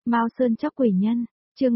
Mao Sơn chóc quỷ nhân, chương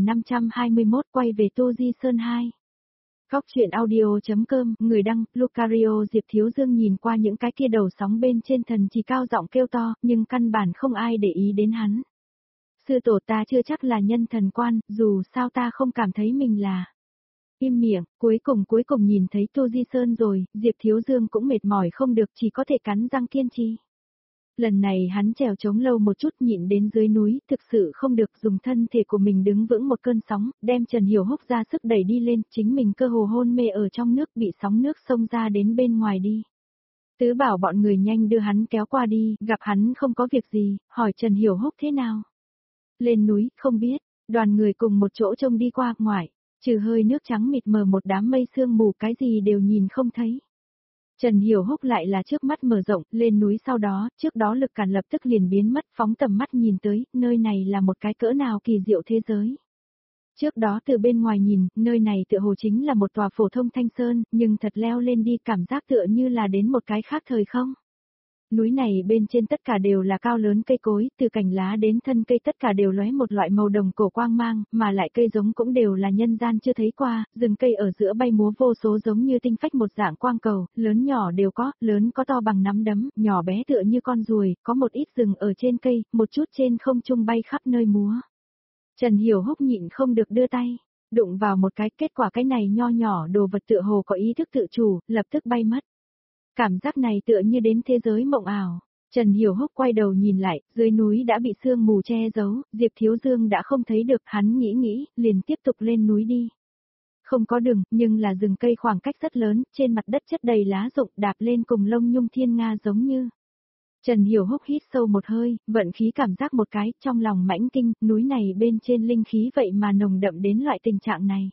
3521 quay về Tô Di Sơn 2. Góc chuyện audio.com, người đăng, Lucario. Diệp Thiếu Dương nhìn qua những cái kia đầu sóng bên trên thần chỉ cao giọng kêu to, nhưng căn bản không ai để ý đến hắn. Sư tổ ta chưa chắc là nhân thần quan, dù sao ta không cảm thấy mình là. Im miệng, cuối cùng nhìn thấy Tô Di Sơn rồi, Diệp Thiếu Dương cũng mệt mỏi không được, chỉ có thể cắn răng kiên trì. Lần này hắn trèo trống lâu một chút, nhịn đến dưới núi, thực sự không được, dùng thân thể của mình đứng vững một cơn sóng, đem Trần Hiểu Húc ra sức đẩy đi lên, chính mình cơ hồ hôn mê ở trong nước, bị sóng nước xông ra đến bên ngoài đi. Tứ bảo bọn người nhanh đưa hắn kéo qua đi, gặp hắn không có việc gì, hỏi Trần Hiểu Húc thế nào. Lên núi, không biết, đoàn người cùng một chỗ trông đi qua, ngoài, trừ hơi nước trắng mịt mờ một đám mây sương mù, cái gì đều nhìn không thấy. Trần Hiểu Húc lại là trước mắt mở rộng, lên núi sau đó, trước đó lực cản lập tức liền biến mất, phóng tầm mắt nhìn tới, nơi này là một cái cỡ nào kỳ diệu thế giới. Trước đó từ bên ngoài nhìn, nơi này tựa hồ chính là một tòa phổ thông thanh sơn, nhưng thật leo lên đi cảm giác tựa như là đến một cái khác thời không. Núi này bên trên tất cả đều là cao lớn cây cối, từ cành lá đến thân cây tất cả đều lóe một loại màu đồng cổ quang mang, mà lại cây giống cũng đều là nhân gian chưa thấy qua, rừng cây ở giữa bay múa vô số giống như tinh phách một dạng quang cầu, lớn nhỏ đều có, lớn có to bằng nắm đấm, nhỏ bé tựa như con ruồi, có một ít rừng ở trên cây, một chút trên không trung bay khắp nơi múa. Trần Hiểu Húc nhịn không được đưa tay, đụng vào một cái, kết quả cái này nho nhỏ đồ vật tựa hồ có ý thức tự chủ, lập tức bay mất. Cảm giác này tựa như đến thế giới mộng ảo. Trần Hiểu Húc quay đầu nhìn lại, dưới núi đã bị sương mù che giấu, Diệp Thiếu Dương đã không thấy được, hắn nghĩ, liền tiếp tục lên núi đi. Không có đường, nhưng là rừng cây khoảng cách rất lớn, trên mặt đất chất đầy lá rụng, đạp lên cùng lông nhung thiên nga giống như. Trần Hiểu Húc hít sâu một hơi, vận khí cảm giác một cái, trong lòng mãnh kinh, núi này bên trên linh khí vậy mà nồng đậm đến loại tình trạng này.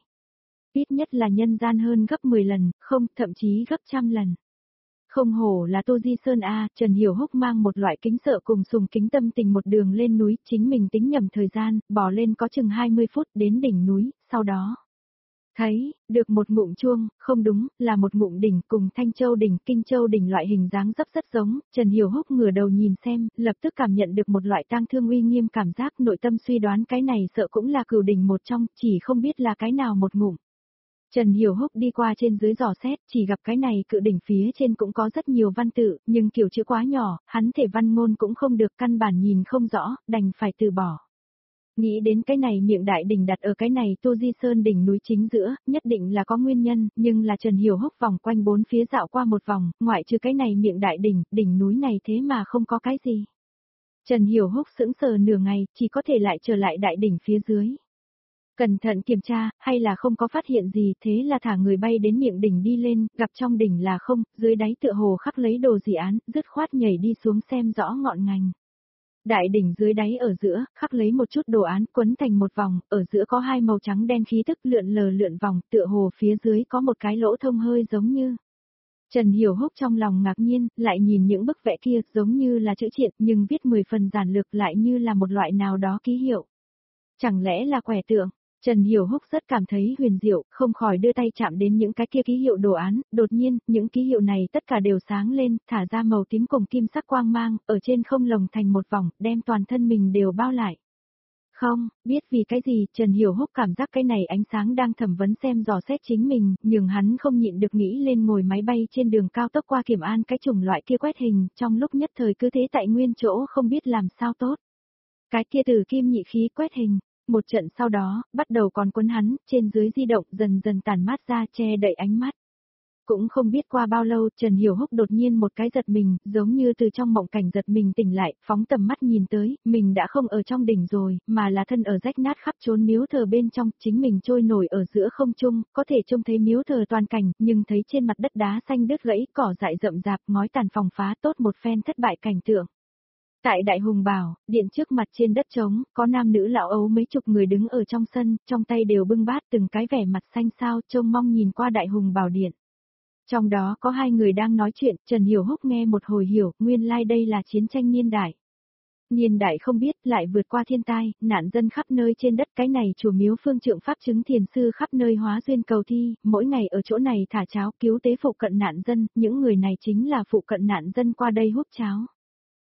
Ít nhất là nhân gian hơn gấp 10 lần, không, thậm chí gấp trăm lần. Không hổ là Tô Di Sơn A, Trần Hiểu Húc mang một loại kính sợ cùng sùng kính tâm tình một đường lên núi, chính mình tính nhầm thời gian, bò lên có chừng 20 phút đến đỉnh núi, sau đó. Thấy, được một ngụm chuông, không đúng, là một ngụm đỉnh cùng Thanh Châu đỉnh, Kinh Châu đỉnh loại hình dáng dấp rất giống, Trần Hiểu Húc ngửa đầu nhìn xem, lập tức cảm nhận được một loại tang thương uy nghiêm cảm giác, nội tâm suy đoán cái này sợ cũng là cửu đỉnh một trong, chỉ không biết là cái nào một ngụm. Trần Hiểu Húc đi qua trên dưới dò xét, chỉ gặp cái này cự đỉnh phía trên cũng có rất nhiều văn tự, nhưng kiểu chữ quá nhỏ, hắn thể văn ngôn cũng không được, căn bản nhìn không rõ, đành phải từ bỏ. Nghĩ đến cái này miệng đại đỉnh đặt ở cái này Tô Di Sơn đỉnh núi chính giữa, nhất định là có nguyên nhân, nhưng là Trần Hiểu Húc vòng quanh bốn phía dạo qua một vòng, ngoại trừ cái này miệng đại đỉnh, đỉnh núi này thế mà không có cái gì. Trần Hiểu Húc sững sờ nửa ngày, chỉ có thể lại trở lại đại đỉnh phía dưới. Cẩn thận kiểm tra, hay là không có phát hiện gì, thế là thả người bay đến miệng đỉnh đi lên, gặp trong đỉnh là không, dưới đáy tựa hồ khắc lấy đồ gì án, dứt khoát nhảy đi xuống xem rõ ngọn ngành. Đại đỉnh dưới đáy ở giữa, khắc lấy một chút đồ án, quấn thành một vòng, ở giữa có hai màu trắng đen khí tức lượn lờ lượn vòng, tựa hồ phía dưới có một cái lỗ thông hơi giống như. Trần Hiểu Húc trong lòng ngạc nhiên, lại nhìn những bức vẽ kia, giống như là chữ triện, nhưng viết 10 phần giản lược lại như là một loại nào đó ký hiệu. Chẳng lẽ là quẻ tượng? Trần Hiểu Húc rất cảm thấy huyền diệu, không khỏi đưa tay chạm đến những cái kia ký hiệu đồ án, đột nhiên, những ký hiệu này tất cả đều sáng lên, thả ra màu tím cùng kim sắc quang mang, ở trên không lồng thành một vòng, đem toàn thân mình đều bao lại. Không, biết vì cái gì, Trần Hiểu Húc cảm giác cái này ánh sáng đang thẩm vấn xem dò xét chính mình, nhưng hắn không nhịn được nghĩ lên ngồi máy bay trên đường cao tốc qua Kiểm An cái chủng loại kia quét hình, trong lúc nhất thời cứ thế tại nguyên chỗ không biết làm sao tốt. Cái kia từ kim nhị khí quét hình. Một trận sau đó, bắt đầu còn quấn hắn, trên dưới di động dần dần tản mát ra che đậy ánh mắt. Cũng không biết qua bao lâu, Trần Hiểu Húc đột nhiên một cái giật mình, giống như từ trong mộng cảnh giật mình tỉnh lại, phóng tầm mắt nhìn tới, mình đã không ở trong đỉnh rồi, mà là thân ở rách nát khắp chốn miếu thờ bên trong, chính mình trôi nổi ở giữa không trung, có thể trông thấy miếu thờ toàn cảnh, nhưng thấy trên mặt đất đá xanh đứt gãy, cỏ dại rậm rạp, ngói tàn phòng phá, tốt một phen thất bại cảnh tượng. Tại Đại Hùng Bảo, điện trước mặt trên đất trống, có nam nữ lão ấu mấy chục người đứng ở trong sân, trong tay đều bưng bát, từng cái vẻ mặt xanh xao, trông mong nhìn qua Đại Hùng Bảo điện. Trong đó có hai người đang nói chuyện, Trần Hiểu Húc nghe một hồi hiểu, nguyên lai đây là chiến tranh niên đại. Niên đại không biết, lại vượt qua thiên tai, nạn dân khắp nơi trên đất, cái này chùa miếu phương trượng pháp chứng thiền sư khắp nơi hóa duyên cầu thi, mỗi ngày ở chỗ này thả cháo cứu tế phụ cận nạn dân, những người này chính là phụ cận nạn dân qua đây hút cháo.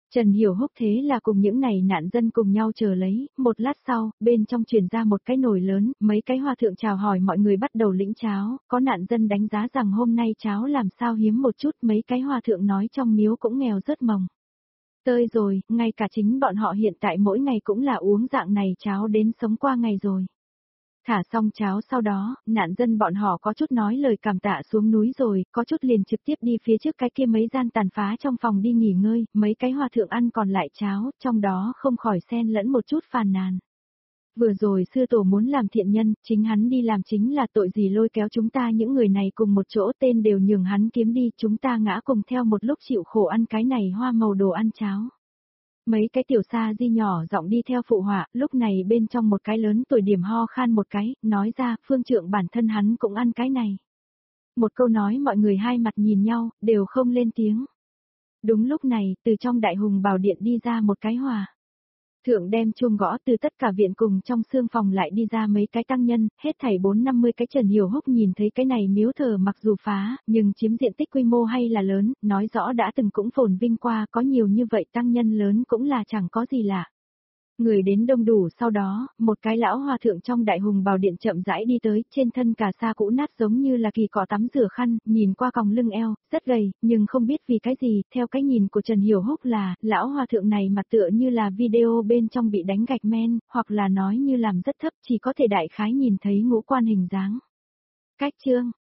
Trần Hiểu Húc thế là cùng những này nạn dân cùng nhau chờ lấy, một lát sau, bên trong truyền ra một cái nồi lớn, mấy cái hòa thượng chào hỏi mọi người bắt đầu lĩnh cháo, có nạn dân đánh giá rằng hôm nay cháo làm sao hiếm một chút, mấy cái hòa thượng nói trong miếu cũng nghèo rớt mồng. Tơi rồi, ngay cả chính bọn họ hiện tại mỗi ngày cũng là uống dạng này cháo đến sống qua ngày rồi. Thả xong cháo sau đó, nạn dân bọn họ có chút nói lời cảm tạ xuống núi rồi, có chút liền trực tiếp đi phía trước cái kia mấy gian tàn phá trong phòng đi nghỉ ngơi, mấy cái hòa thượng ăn còn lại cháo, trong đó không khỏi xen lẫn một chút phàn nàn. Vừa rồi sư tổ muốn làm thiện nhân, chính hắn đi làm chính là tội gì lôi kéo chúng ta những người này cùng một chỗ tên đều nhường hắn kiếm đi, chúng ta ngã cùng theo một lúc chịu khổ ăn cái này hoa màu đồ ăn cháo. Mấy cái tiểu sa di nhỏ giọng đi theo phụ họa, lúc này bên trong một cái lớn tuổi điểm ho khan một cái, nói ra, phương trượng bản thân hắn cũng ăn cái này. Một câu nói mọi người hai mặt nhìn nhau, đều không lên tiếng. Đúng lúc này, từ trong đại hùng bảo điện đi ra một cái hòa. Thượng đem chuông gõ từ tất cả viện cùng trong xương phòng lại đi ra mấy cái tăng nhân, hết thảy 4-50 cái. Trần Hiểu Húc nhìn thấy cái này miếu thờ mặc dù phá, nhưng chiếm diện tích quy mô hay là lớn, nói rõ đã từng cũng phồn vinh qua, có nhiều như vậy tăng nhân lớn cũng là chẳng có gì lạ. Người đến đông đủ sau đó, một cái lão hòa thượng trong đại hùng bào điện chậm rãi đi tới, trên thân cà sa cũ nát giống như là kỳ cọ tắm rửa khăn, nhìn qua còng lưng eo, rất gầy, nhưng không biết vì cái gì, theo cái nhìn của Trần Hiểu Húc là, lão hòa thượng này mặt tựa như là video bên trong bị đánh gạch men, hoặc là nói như làm rất thấp, chỉ có thể đại khái nhìn thấy ngũ quan hình dáng. Cách chương